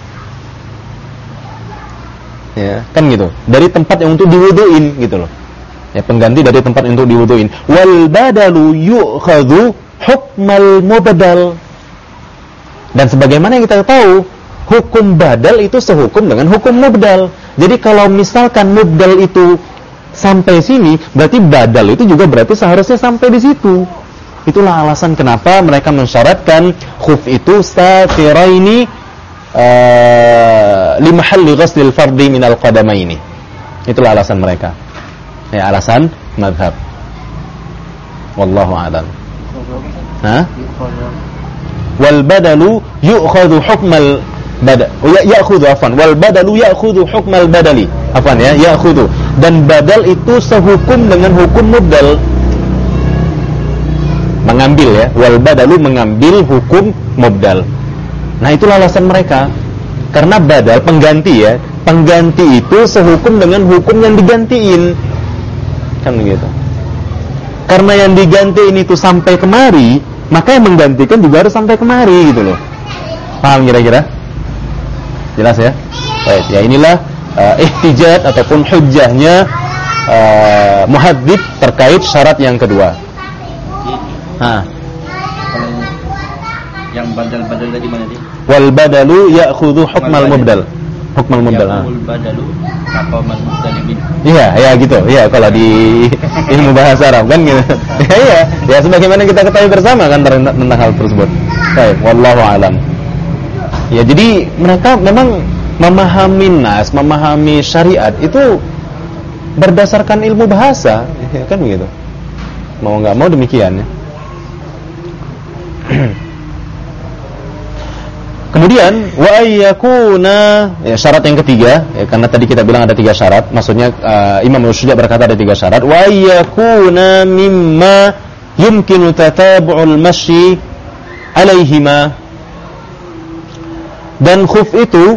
Ya, kan gitu. Dari tempat yang untuk diwuduin gitu loh. Ya, pengganti dari tempat untuk diwuduin. Wal badalu yu'khadhu hukmal mubdal. Dan sebagaimana yang kita tahu, hukum badal itu sehukum dengan hukum mubdal. Jadi kalau misalkan mubdal itu sampai sini, berarti badal itu juga berarti seharusnya sampai di situ. Itulah alasan kenapa mereka mensyaratkan khuf itu satiraini li mahalli ghaslil fardhi minal qadamaini. Itulah alasan mereka. Ya, alasan mazhab. Wallahu a'lam. Wal badalu yu'khadhu hukmal badal. Ya'khudhu afwan. Wal badalu ya'khudhu hukmal badali. Afwan ya, ya'khudhu. Dan badal itu sehukum dengan hukum mubdal. Mengambil ya. Wal badalu mengambil hukum mubdal. Nah, itulah alasan mereka. Karena badal pengganti ya. Pengganti itu sehukum dengan hukum yang digantiin. Kan begitu. Karena yang digantiin itu sampai kemari, maka yang menggantikan juga harus sampai kemari gitu loh. Paham kira-kira? Jelas ya? Baik, ya inilah ihtijaj ataupun hujjahnya muhadzib terkait syarat yang kedua. Yang badal-badal tadi mana dia? Wal badalu ya'khudhu hukmal mubdal. Hukmal mubdal. Wal badalu maqaman mubdalin. Iya, ya gitu. Iya, kalau di ilmu bahasa Arab kan gitu. Iya, ya sebagaimana kita ketahui bersama kan tentang hal tersebut. Baik, wallahu alam. Ya, jadi mereka memang memahami syariat itu berdasarkan ilmu bahasa, ya, kan begitu. Mau enggak mau demikian ya. Kemudian wa ayyakuna, ya, syarat yang ketiga ya, karena tadi kita bilang ada 3 syarat, maksudnya Imam Al-Syuja berkata ada 3 syarat. Wa ayyakuna mimma yumkinu tatabu'ul masyi alaihima. Dan khuf itu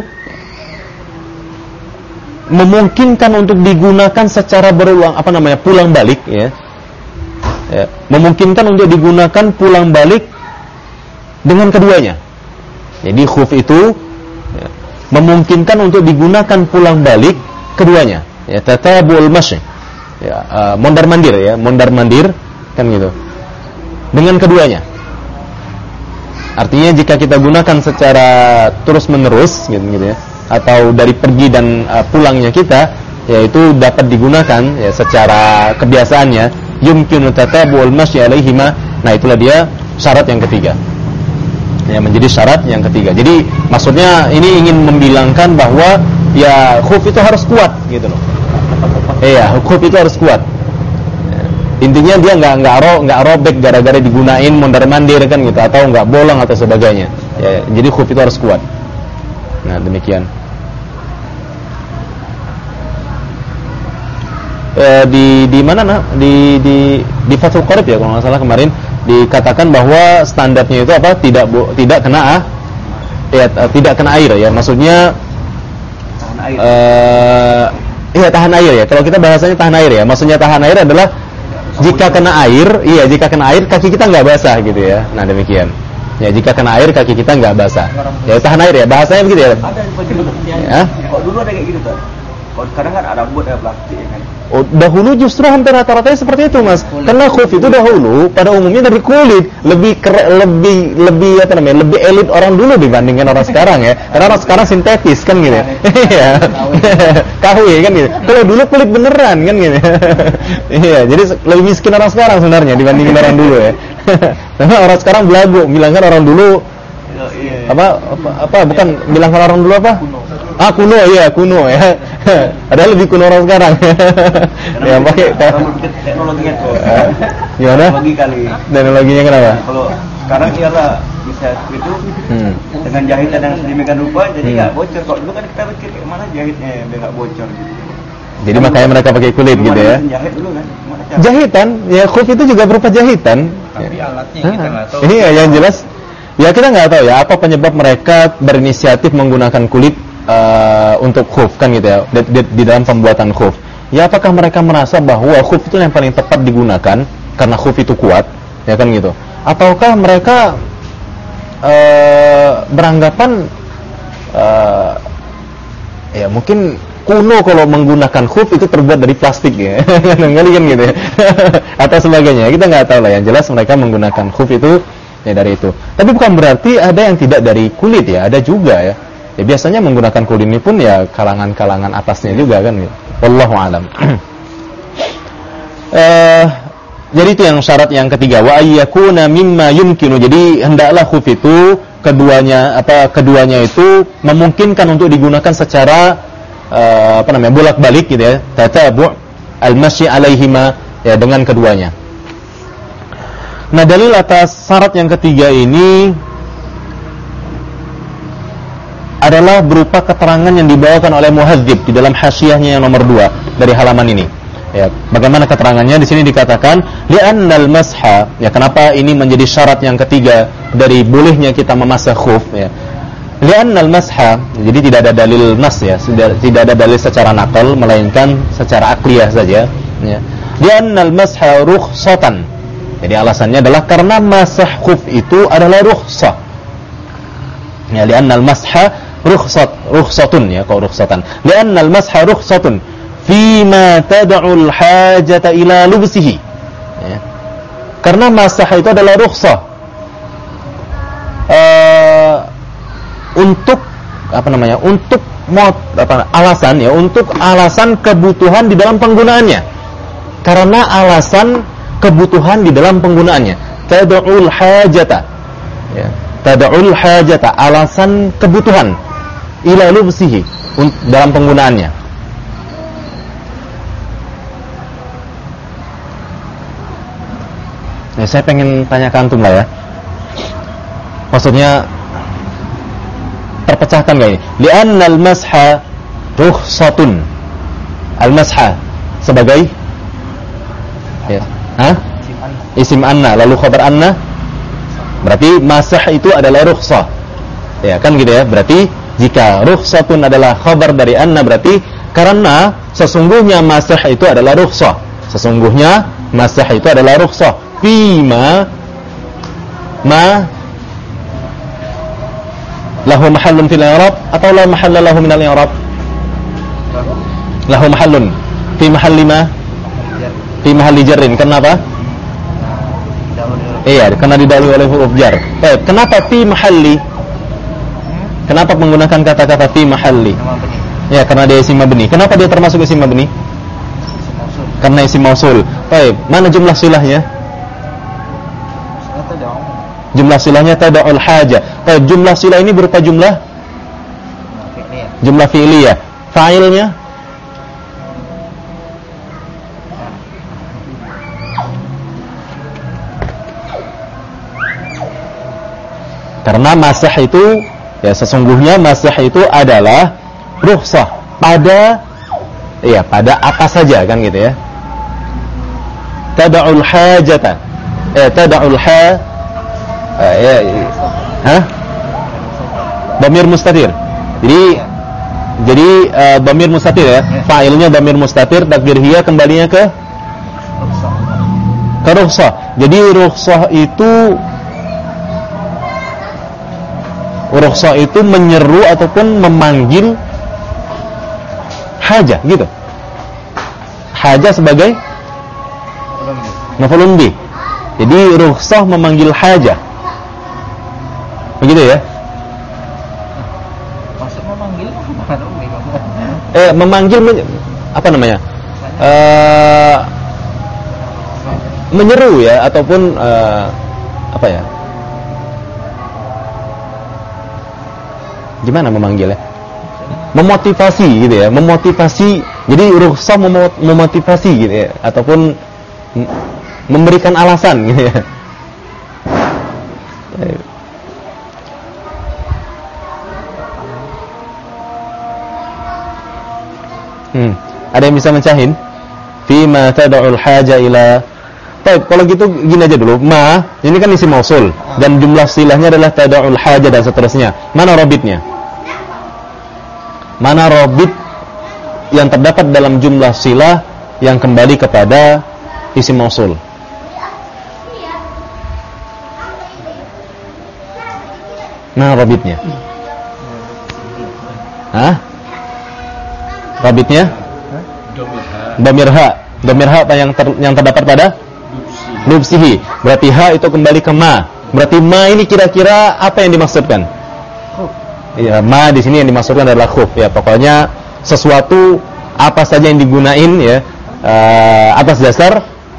memungkinkan untuk digunakan secara berulang, pulang balik ya. Ya, memungkinkan untuk digunakan pulang balik dengan keduanya. Jadi khuf itu ya, memungkinkan untuk digunakan pulang balik keduanya. Ya, tatabul masy. Ya, mondar-mandir ya, mondar-mandir kan gitu. Dengan keduanya. Artinya jika kita gunakan secara terus-menerus gitu ya, atau dari pergi dan pulangnya kita, yaitu dapat digunakan ya secara kebiasaannya, yumkinu tatabu'ul masyi alaihima. Nah, itulah dia syarat yang ketiga. Ya, menjadi syarat yang ketiga. Jadi maksudnya ini ingin membilangkan bahwa ya khuf itu harus kuat gitu loh. Iya, khuf itu harus kuat. Intinya dia nggak robek gara-gara digunain mondar-mandir kan gitu, atau nggak bolong atau sebagainya. Ya, jadi khuf itu harus kuat. Nah, demikian. Di mana di Fathul Qorib ya kalau nggak salah kemarin dikatakan bahwa standarnya itu apa, tidak kena tidak kena air ya, maksudnya tahan air. Iya, tahan air ya, kalau kita bahasanya tahan air ya, maksudnya tahan air adalah jika kena air kaki kita nggak basah gitu ya. Nah, demikian ya, jika kena air kaki kita nggak basah ya, tahan air ya, bahasanya begitu ya. Ada Ya? Kok dulu ada kayak gitu kan? Kalau sekarang kan ada rambut, ada plastik ya kan. Oh, dahulu justru hampir rata-ratanya seperti itu, Mas. Karena khuf itu dahulu pada umumnya dari kulit, lebih apa namanya? Lebih elit orang dulu dibandingkan orang sekarang ya. Karena orang sekarang sintetis kan gitu. Iya. KW kan gitu. Kalau dulu kulit beneran kan gitu. Iya, jadi lebih miskin orang sekarang sebenarnya dibandingin orang dulu ya. Karena orang sekarang belagu, bilangkan orang dulu apa bukan bilangkan orang dulu apa? Kuno ya. Ada lebih kuno orang sekarang. Ya, pakai teknologinya tuh. Gimana? Teknologinya kenapa? Kalau sekarang iyalah bisa itu dengan jahitan yang sedemikian rupa, jadi nggak bocor. Kalau dulu kan kita pikir kayak mana jahitnya biar nggak bocor gitu. Jadi makanya mereka pakai kulit gitu ya. Jahit dulu kan. Jahitan, ya khuf itu juga berupa jahitan. Tapi alatnya kita nggak tahu. Iya, yang jelas ya kita nggak tahu ya apa penyebab mereka berinisiatif menggunakan kulit untuk khuf kan gitu ya, di dalam pembuatan khuf. Ya, apakah mereka merasa bahwa khuf itu yang paling tepat digunakan karena khuf itu kuat, ya kan gitu? Ataukah mereka beranggapan ya mungkin kuno kalau menggunakan khuf itu terbuat dari plastik ya, kan gitu ya, atau sebagainya. Kita nggak tahu lah. Yang jelas mereka menggunakan khuf itu ya dari itu. Tapi bukan berarti ada yang tidak dari kulit ya, ada juga ya. Ya biasanya menggunakan kulit ini pun ya kalangan-kalangan atasnya juga kan gitu. Wallahu a'lam. Jadi itu yang syarat yang ketiga, wa ayyakuna mimma yumkinu. Jadi hendaklah khuf itu keduanya itu memungkinkan untuk digunakan secara bolak-balik gitu ya. Tatabu' al-masyi alaihima ya, dengan keduanya. Nah, dalil atas syarat yang ketiga ini adalah berupa keterangan yang dibawakan oleh Muhadzib di dalam hasyiahnya yang nomor 2 dari halaman ini. Ya, bagaimana keterangannya? Di sini dikatakan li'annal masha, ya kenapa ini menjadi syarat yang ketiga dari bolehnya kita memasah khuf ya. Li'annal masha, jadi tidak ada dalil nas ya, tidak ada dalil secara nakal melainkan secara akliyah saja ya. Li'annal masha rukhsatan. Jadi alasannya adalah karena masah khuf itu adalah rukhsah. Ya, li'annal masha rukhsatun ya, kalau rukhsatan. Li'annal masha rukhsatun fima tad'ul hajata ila lubsihi. Ya. Karena masah itu adalah rukhsah. Untuk alasan ya, untuk alasan kebutuhan di dalam penggunaannya. Karena alasan kebutuhan di dalam penggunaannya. Tad'ul hajata. Ya. Tad'ul hajata, alasan kebutuhan ila lubsihi, dalam penggunaannya. Nah, saya pengen tanya ke antum lah ya. Maksudnya terpecahkan gak ini? Li'annal masha rukhsatun. Al-masha sebagai ya. Isim anna, lalu khabar anna. Berarti masah itu adalah rukhsah. Ya kan gitu ya. Berarti jika rukhsatun adalah khabar dari anna, berarti karena sesungguhnya masah itu adalah rukhsah. Sesungguhnya masah itu adalah rukhsah. Fima lahu mahallun fil i'rab atau la mahalla lahu min al-i'rab? Lahu mahallun fi mahalli ma? Fi mahalli jarrin. Kenapa? Iya, karena didahului oleh huruf jar. Baik, kenapa fi mahalli? Kenapa menggunakan kata-kata fi mahalli? Nama benih. Ya, karena dia isim mabni. Kenapa dia termasuk isim mabni? Karena isim mausul. Baik, mana jumlah silahnya? Jumlah silahnya tada'ul haja. Baik, jumlah silah ini berupa jumlah fi'liyah. Fa'ilnya? Karena masah itu, ya sesungguhnya masah itu adalah rukhsah pada apa saja kan gitu ya. Tada'ul hajata. Tada'ul dhamir mustatir. Jadi dhamir mustatir ya. Fa'ilnya dhamir mustatir, takdir hiya kembalinya ke rukhsah. Jadi rukhsah itu menyeru ataupun memanggil haja gitu. Haja sebagai maf'ulun bih. Jadi rukhsah memanggil haja. Begitu ya? Maksud memanggil memanggil apa namanya? Menyeru ya ataupun apa ya? Gimana memanggilnya? Memotivasi gitu ya, memotivasi. Jadi rukhsah memotivasi gitu ya, ataupun memberikan alasan gitu ya. Ada yang bisa mencahin? Fima tad'ul haja ila. Baik, kalau gitu gini aja dulu. Ma, ini kan isim mausul dan jumlah silahnya adalah tad'ul haja dan seterusnya. Mana robitnya? Mana robit yang terdapat dalam jumlah silah yang kembali kepada isim mausul? Nah, robitnya. Hah? Robitnya? Dhamir ha. Dhamir ha apa yang terdapat pada lubsihi. Berarti ha itu kembali ke ma. Berarti ma ini kira-kira apa yang dimaksudkan? Ya, ma di sini yang dimaksudkan adalah khuf ya. Pokoknya sesuatu apa saja yang digunain ya atas dasar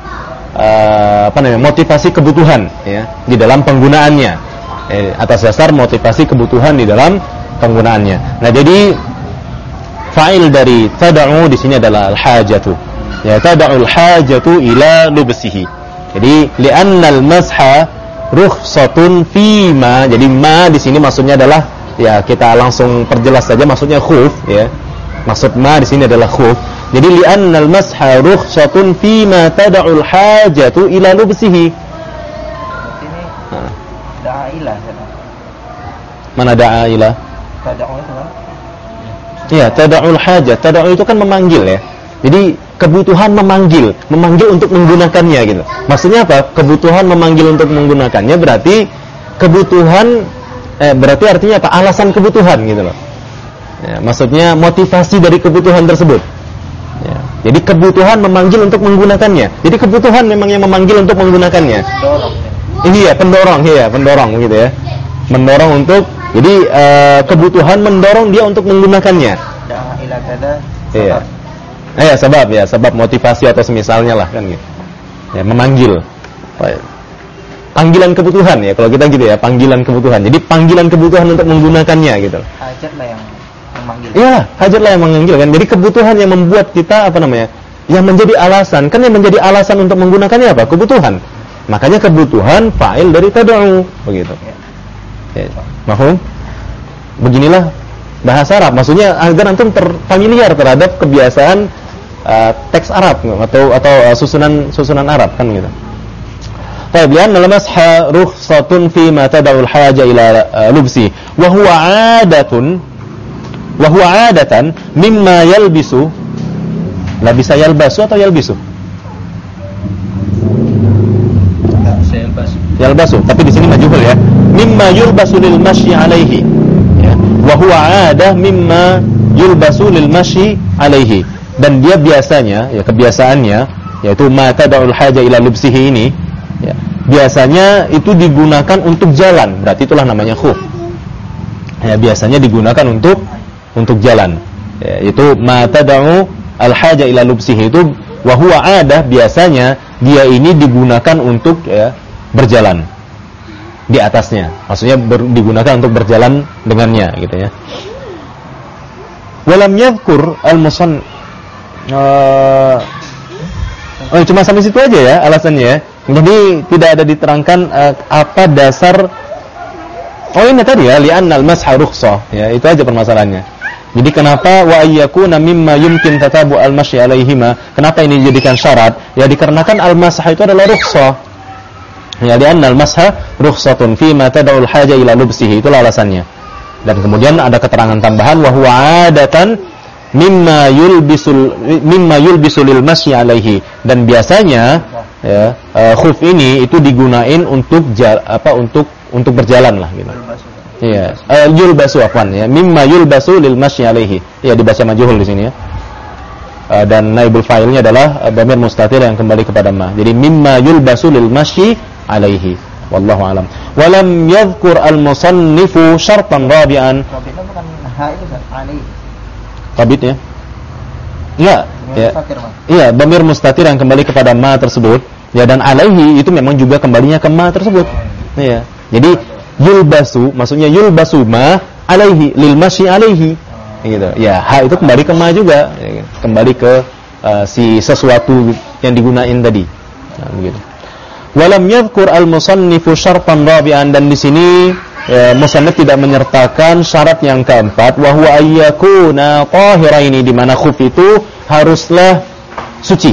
motivasi kebutuhan ya di dalam penggunaannya. Atas dasar motivasi kebutuhan di dalam penggunaannya. Nah, jadi fa'il dari tad'u di sini adalah al-hajatu. Ya, tad'ul hajatu ila lubsihi. Jadi li'anna al-masha rukhsatun fi ma. Jadi ma di sini maksudnya adalah ya kita langsung perjelas saja maksudnya khuf ya. Maksud ma di sini adalah khuf. Jadi li'anna al-masha rukhsatun fi ma tad'ul hajatu ila lubsihi. Ini da'a ila. Mana da'a ila? Tad'u itu kan? Iya, tad'ul hajat. Tad'u itu kan memanggil ya. Jadi kebutuhan memanggil untuk menggunakannya gitu. Maksudnya apa? Kebutuhan memanggil untuk menggunakannya berarti kebutuhan berarti artinya apa? Alasan kebutuhan gitu loh. Ya, maksudnya motivasi dari kebutuhan tersebut. Ya, jadi kebutuhan memanggil untuk menggunakannya. Jadi kebutuhan memang yang memanggil untuk menggunakannya. Pendorong gitu ya. Mendorong untuk jadi kebutuhan mendorong dia untuk menggunakannya. Da'a ila kada. Iya. Sebab motivasi atau semisalnya lah kan gitu. Ya, memanggil. Panggilan kebutuhan ya kalau kita gitu ya, panggilan kebutuhan. Jadi panggilan kebutuhan untuk menggunakannya gitu. Hajat lah yang memanggil. Iya, hajat lah yang memanggil kan. Jadi kebutuhan yang membuat kita yang menjadi alasan. Kan yang menjadi alasan untuk menggunakannya apa? Kebutuhan. Makanya kebutuhan fa'il dari tad'u begitu. Ya. Mahum? Beginilah bahasa Arab. Maksudnya agar antum terfamiliar terhadap kebiasaan teks Arab atau susunan Arab kan gitu. Baik, lian al-masha rukhsatun fi ma tad'u al-haja ila lubsi wa huwa 'adatan mimma yalbisu. Labisa yalbasu atau yalbisu? Yalbasu, tapi di sini majhul ya. Mimma yulbasu lil masyi alaihi. Ya. Wa huwa 'adah mimma yulbasu lil masyi alaihi. Dan dia biasanya, ya kebiasaannya yaitu ma tad'ul haja ila lubsihi ini, ya. biasanya itu digunakan untuk jalan, berarti itulah namanya khuf. Ya, biasanya digunakan untuk jalan. Ya, itu ma tad'u al-haja ila lubsihi, itu wa huwa 'adah, biasanya dia ini digunakan untuk berjalan di atasnya. Maksudnya digunakan untuk berjalan dengannya gitu ya. Walam yadhkur al-musannif cuma sampai situ aja ya alasannya ya. Jadi tidak ada diterangkan apa dasar. Ini tadi ya, li'anna al-masha rukhsah. Ya, itu aja permasalahannya. Jadi kenapa wa ayyakuna mimma yumkin tatabu al-mashy alaihima? Kenapa ini dijadikan syarat? Ya dikarenakan al-masha itu adalah rukhsah. Ya, li'anna al-masha rukhsatun fi ma tad'u al-haja ila lubsihi. Itulah alasannya. Dan kemudian ada keterangan tambahan wa huwa 'adatan mimma yulbisul lil masyi alaihi, dan biasanya ya khuf ini itu digunain untuk untuk berjalan lah gitu. Iya, yulbasu afwan ya, mimma yulbasu lil masyi alaihi. Ya, dibaca majhul di sini ya. Dan naibul fa'ilnya adalah dhamir mustatir yang kembali kepada ma. Jadi mimma yulbasu lil masyi alaihi. Wallahu alam. Walam yadhkur al-musannifu syartan rabi'an. Bukan ha itu alaihi. Qabit ya? Iya, ya. Iya, dhamir mustatir yang kembali kepada ma tersebut. Ya, dan alaihi itu memang juga kembalinya ke ma tersebut. Iya. Jadi yulbasu, maksudnya yulbasu ma alaihi lil masyi alaihi. Gitu. Ya, ha itu kembali ke ma juga, ya, kembali ke si sesuatu yang digunain tadi. Nah, begitu. Walam yadhkur al-musannifu syartan rabi'an, dan di sini musannif tidak menyertakan syarat yang keempat, wa huwa ayyakuna tahiraini, di mana khuf itu haruslah suci.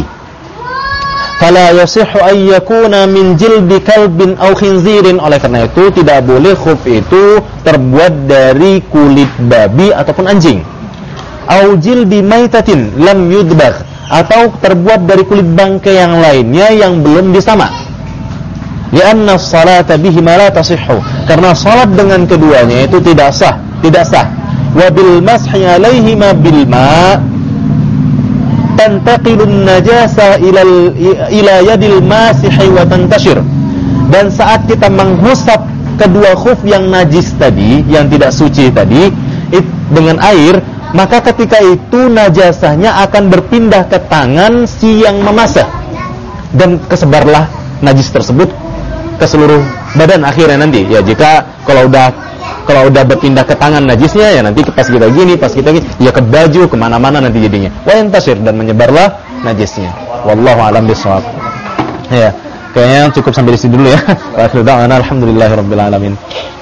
Fala yasihhu ayyakuna min jildi kalbin aw khinzirin, oleh karena itu tidak boleh khuf itu terbuat dari kulit babi ataupun anjing. Aw jildi maitatin lam yudbagh, atau terbuat dari kulit bangkai yang lainnya yang belum disamak. Lianna as-salata bihima la tasihhu, karena salat dengan keduanya itu tidak sah. Wa bil mashi alaihima bil ma tantaqilun najasa ila yadil masihi wa tantashir, dan saat kita menghusap kedua khuf yang najis tadi, yang tidak suci tadi dengan air, maka ketika itu najasahnya akan berpindah ke tangan si yang memasah, dan kesebarlah najis tersebut ke seluruh badan akhirnya nanti. Ya, jika kalau udah berpindah ke tangan najisnya, ya nanti pas kita gini, ya ke baju, kemana-mana nanti jadinya. Wa yantasir, dan menyebarlah najisnya. Wallahu a'lam bishawab. Ya, kayaknya cukup sampai di sini dulu ya. Wa akhiru da'wana alhamdulillahirabbil alamin.